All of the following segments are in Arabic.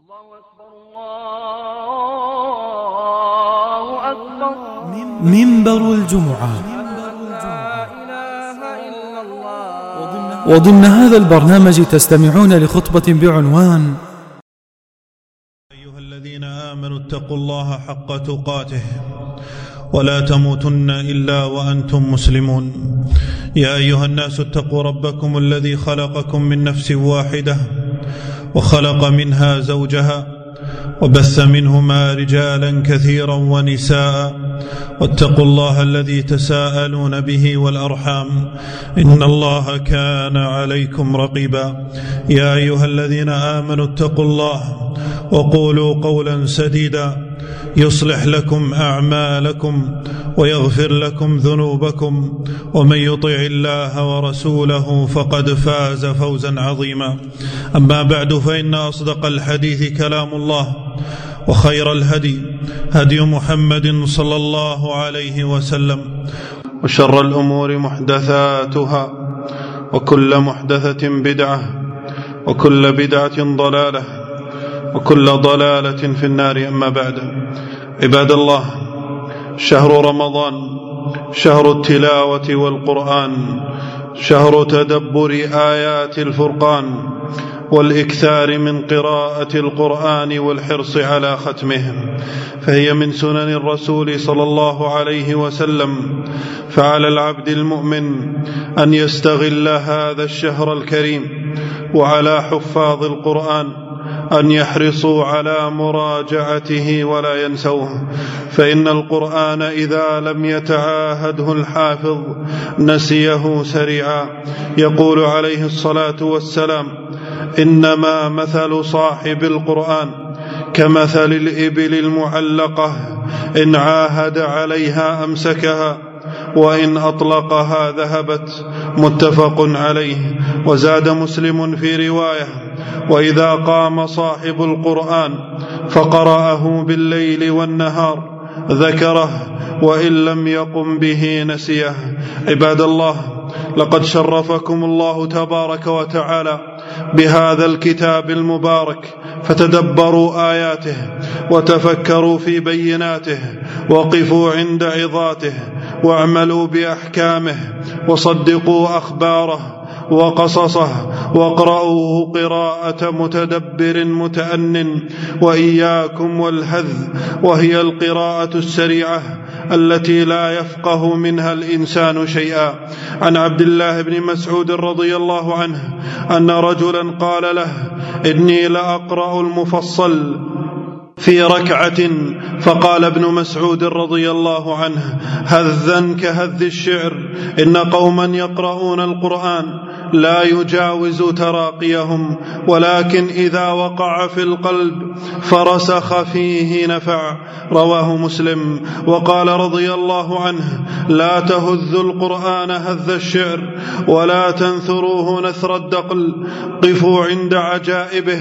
منبر الجمعة. وضمن هذا البرنامج تستمعون لخطبة بعنوان: أيها الذين آمنوا اتقوا الله حق تقاته ولا تموتن إلا وأنتم مسلمون. يا أيها الناس اتقوا ربكم الذي خلقكم من نفس واحدة وخلق منها زوجها وبث منهما رجالا كثيرا ونساء، واتقوا الله الذي تساءلون به والأرحام إن الله كان عليكم رقيبا. يا أيها الذين آمنوا اتقوا الله وقولوا قولا سديدا يصلح لكم أعمالكم ويغفر لكم ذنوبكم، ومن يطع الله ورسوله فقد فاز فوزا عظيما. أما بعد، فإن أصدق الحديث كلام الله، وخير الهدي هدي محمد صلى الله عليه وسلم، وشر الأمور محدثاتها، وكل محدثة بدعة، وكل بدعة ضلالة، وكل ضلالة في النار. أما بعد، عباد الله، شهر رمضان شهر التلاوة والقرآن، شهر تدبر آيات الفرقان، والإكثار من قراءة القرآن والحرص على ختمه، فهي من سنن الرسول صلى الله عليه وسلم. فعلى العبد المؤمن أن يستغل هذا الشهر الكريم، وعلى حفاظ القرآن أن يحرصوا على مراجعته ولا ينسوه، فإن القرآن إذا لم يتعاهده الحافظ نسيه سريعا. يقول عليه الصلاة والسلام: إنما مثل صاحب القرآن كمثل الإبل المعلقة، إن عاهد عليها أمسكها، وإن أطلقها ذهبت. متفق عليه. وزاد مسلم في رواية: وإذا قام صاحب القرآن فقرأه بالليل والنهار ذكره، وإن لم يقم به نسيه. عباد الله، لقد شرفكم الله تبارك وتعالى بهذا الكتاب المبارك، فتدبروا آياته وتفكروا في بيناته، وقفوا عند عظاته، واعملوا بأحكامه، وصدقوا أخباره وقصصه، واقرأوه قراءة متدبر متأنٍ. وإياكم والهذ، وهي القراءة السريعة التي لا يفقه منها الإنسان شيئا. عن عبد الله بن مسعود رضي الله عنه أن رجلا قال له: إني لأقرأ المفصل في ركعة. فقال ابن مسعود رضي الله عنه: هذا كهذ الشعر، إن قوما يقرؤون القرآن لا يجاوز تراقيهم، ولكن إذا وقع في القلب فرسخ فيه نفع. رواه مسلم. وقال رضي الله عنه: لا تهذوا القرآن هذ الشعر، ولا تنثروه نثر الدقل، قفوا عند عجائبه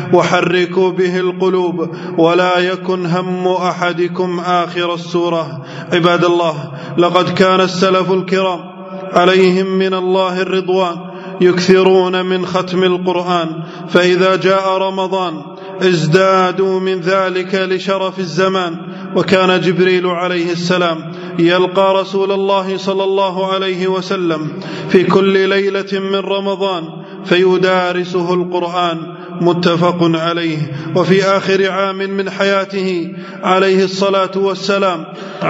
وحركوا به القلوب، ولا يكن هم أحدكم آخر السورة. عباد الله، لقد كان السلف الكرام عليهم من الله الرضوان يكثرون من ختم القرآن، فإذا جاء رمضان ازدادوا من ذلك لشرف الزمان. وكان جبريل عليه السلام يلقى رسول الله صلى الله عليه وسلم في كل ليلة من رمضان فيدارسه القرآن. متفق عليه. وفي آخر عام من حياته عليه الصلاة والسلام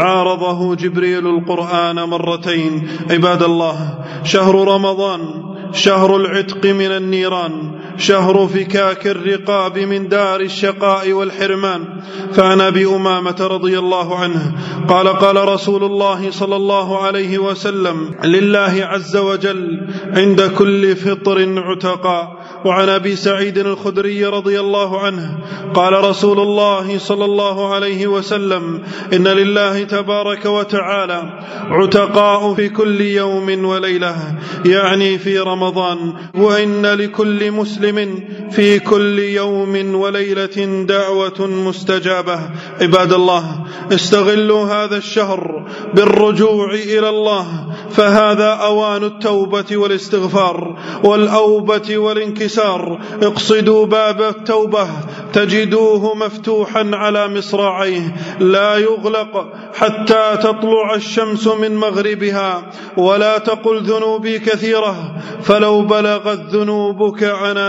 عارضه جبريل القرآن مرتين. عباد الله، شهر رمضان شهر العتق من النيران، شهر فكاك الرقاب من دار الشقاء والحرمان. فعن أبي أمامة رضي الله عنه قال: قال رسول الله صلى الله عليه وسلم: لله عز وجل عند كل فطر عتقاء. وعن أبي سعيد الخدري رضي الله عنه قال رسول الله صلى الله عليه وسلم: إن لله تبارك وتعالى عتقاء في كل يوم وليلة، يعني في رمضان، وإن لكل مسلم في كل يوم وليلة دعوة مستجابة. عباد الله، استغلوا هذا الشهر بالرجوع إلى الله، فهذا أوان التوبة والاستغفار والأوبة والانكسار. اقصدوا باب التوبة تجدوه مفتوحا على مصراعيه لا يغلق حتى تطلع الشمس من مغربها. ولا تقل ذنوبي كثيرة، فلو بلغت ذنوبك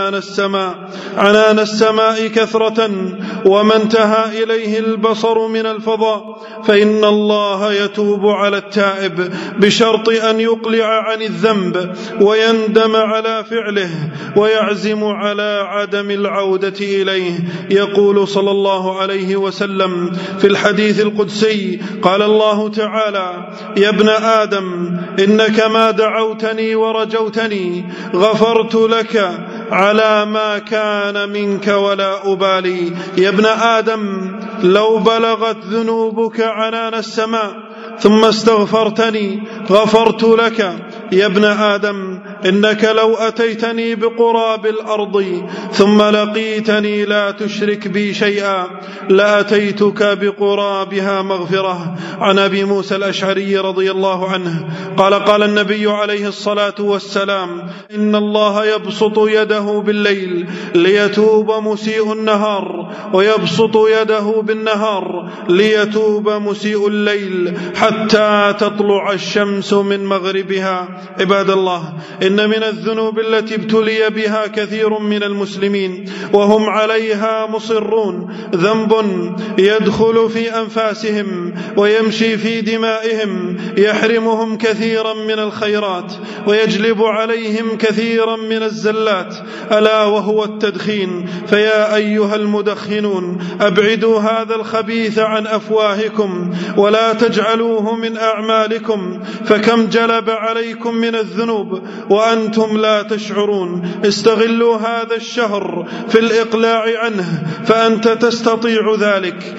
عنان السماء كثرة وما انتهى إليه البصر من الفضاء، فإن الله يتوب على التائب بشرط أن يقلع عن الذنب ويندم على فعله ويعزم على عدم العودة إليه. يقول صلى الله عليه وسلم في الحديث القدسي: قال الله تعالى: يا ابن آدم إنك ما دعوتني ورجوتني غفرت لك على ما كان منك ولا أبالي. يا ابن آدم لو بلغت ذنوبك عنان السماء ثم استغفرتني غفرت لك. يا ابن آدم إنك لو أتيتني بقراب الأرض ثم لقيتني لا تشرك بي شيئا لأتيتك بقرابها مغفرة. عن أبي موسى الأشعري رضي الله عنه قال: قال النبي عليه الصلاة والسلام: إن الله يبسط يده بالليل ليتوب مسيء النهار، ويبسط يده بالنهار ليتوب مسيء الليل حتى تطلع الشمس من مغربها. عباد الله، إن من الذنوب التي ابتلي بها كثير من المسلمين وهم عليها مصرون ذنب يدخل في أنفاسهم ويمشي في دمائهم، يحرمهم كثيرا من الخيرات ويجلب عليهم كثيرا من الزلات، ألا وهو التدخين. فيا أيها المدخنون، أبعدوا هذا الخبيث عن أفواهكم ولا تجعلوه من أعمالكم، فكم جلب عليكم من الذنوب وأنتم لا تشعرون. استغلوا هذا الشهر في الإقلاع عنه فأنت تستطيع ذلك.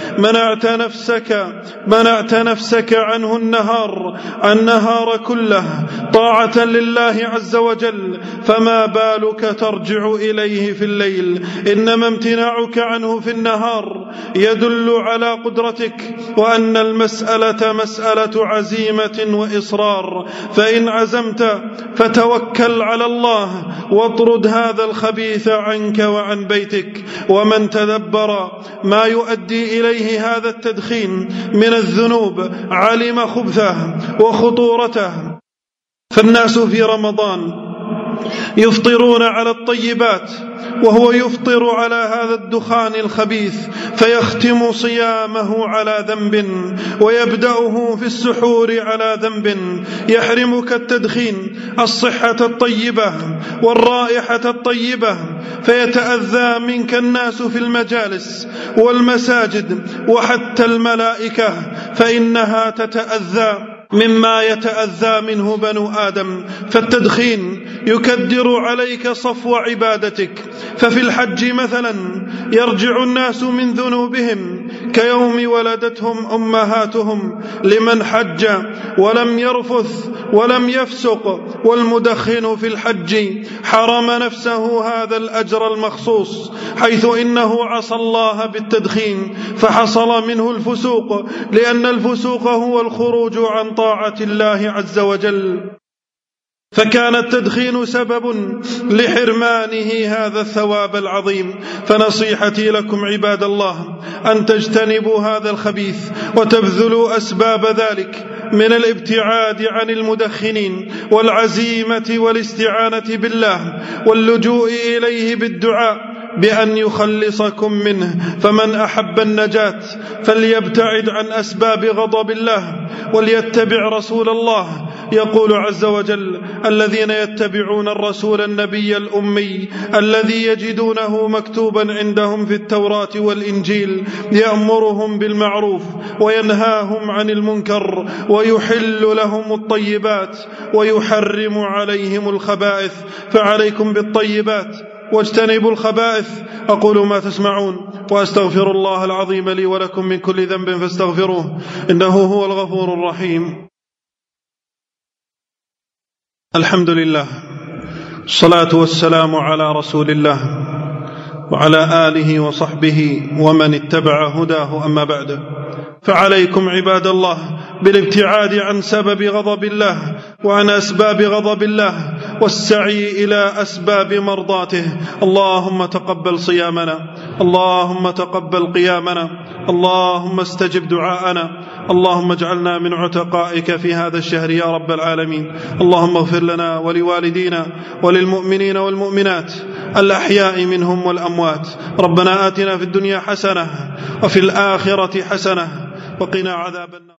منعت نفسك عنه النهار كله طاعة لله عز وجل، فما بالك ترجع إليه في الليل؟ إنما امتناعك عنه في النهار يدل على قدرتك، وأن المسألة مسألة عزيمة وإصرار. فإن عزمت فتوكل على الله واطرد هذا الخبيث عنك وعن بيتك. ومن تدبر ما يؤدي إليه هذا التدخين من الذنوب علم خبثه وخطورته. فالناس في رمضان يفطرون على الطيبات وهو يفطر على هذا الدخان الخبيث، فيختم صيامه على ذنب ويبدأه في السحور على ذنب. يحرمك التدخين الصحة الطيبة والرائحة الطيبة، فيتأذى منك الناس في المجالس والمساجد وحتى الملائكة، فإنها تتأذى مما يتأذى منه بنو آدم. فالتدخين يكدر عليك صفو عبادتك. ففي الحج مثلا يرجع الناس من ذنوبهم كيوم ولدتهم أمهاتهم لمن حج ولم يرفث ولم يفسق. والمدخن في الحج حرم نفسه هذا الأجر المخصوص، حيث إنه عصى الله بالتدخين فحصل منه الفسوق، لأن الفسوق هو الخروج عن طاعة الله عز وجل. فكان التدخين سبب لحرمانه هذا الثواب العظيم. فنصيحتي لكم عباد الله أن تجتنبوا هذا الخبيث وتبذلوا أسباب ذلك من الابتعاد عن المدخنين والعزيمة والاستعانة بالله واللجوء إليه بالدعاء بأن يخلصكم منه. فمن أحب النجاة فليبتعد عن أسباب غضب الله وليتبع رسول الله. يقول عز وجل: الذين يتبعون الرسول النبي الأمي الذي يجدونه مكتوبا عندهم في التوراة والإنجيل يأمرهم بالمعروف وينهاهم عن المنكر ويحل لهم الطيبات ويحرم عليهم الخبائث، فعليكم بالطيبات واجتنبوا الخبائث. أقول ما تسمعون وأستغفر الله العظيم لي ولكم من كل ذنب فاستغفروه إنه هو الغفور الرحيم. الحمد لله، الصلاة والسلام على رسول الله وعلى آله وصحبه ومن اتبع هداه، أما بعد. فعليكم عباد الله بالابتعاد عن سبب غضب الله وعن أسباب غضب الله والسعي إلى أسباب مرضاته. اللهم تقبل صيامنا، اللهم تقبل قيامنا، اللهم استجب دعاءنا، اللهم اجعلنا من عتقائك في هذا الشهر يا رب العالمين. اللهم اغفر لنا ولوالدينا وللمؤمنين والمؤمنات الأحياء منهم والأموات. ربنا آتنا في الدنيا حسنة وفي الآخرة حسنة وقنا عذاب النار.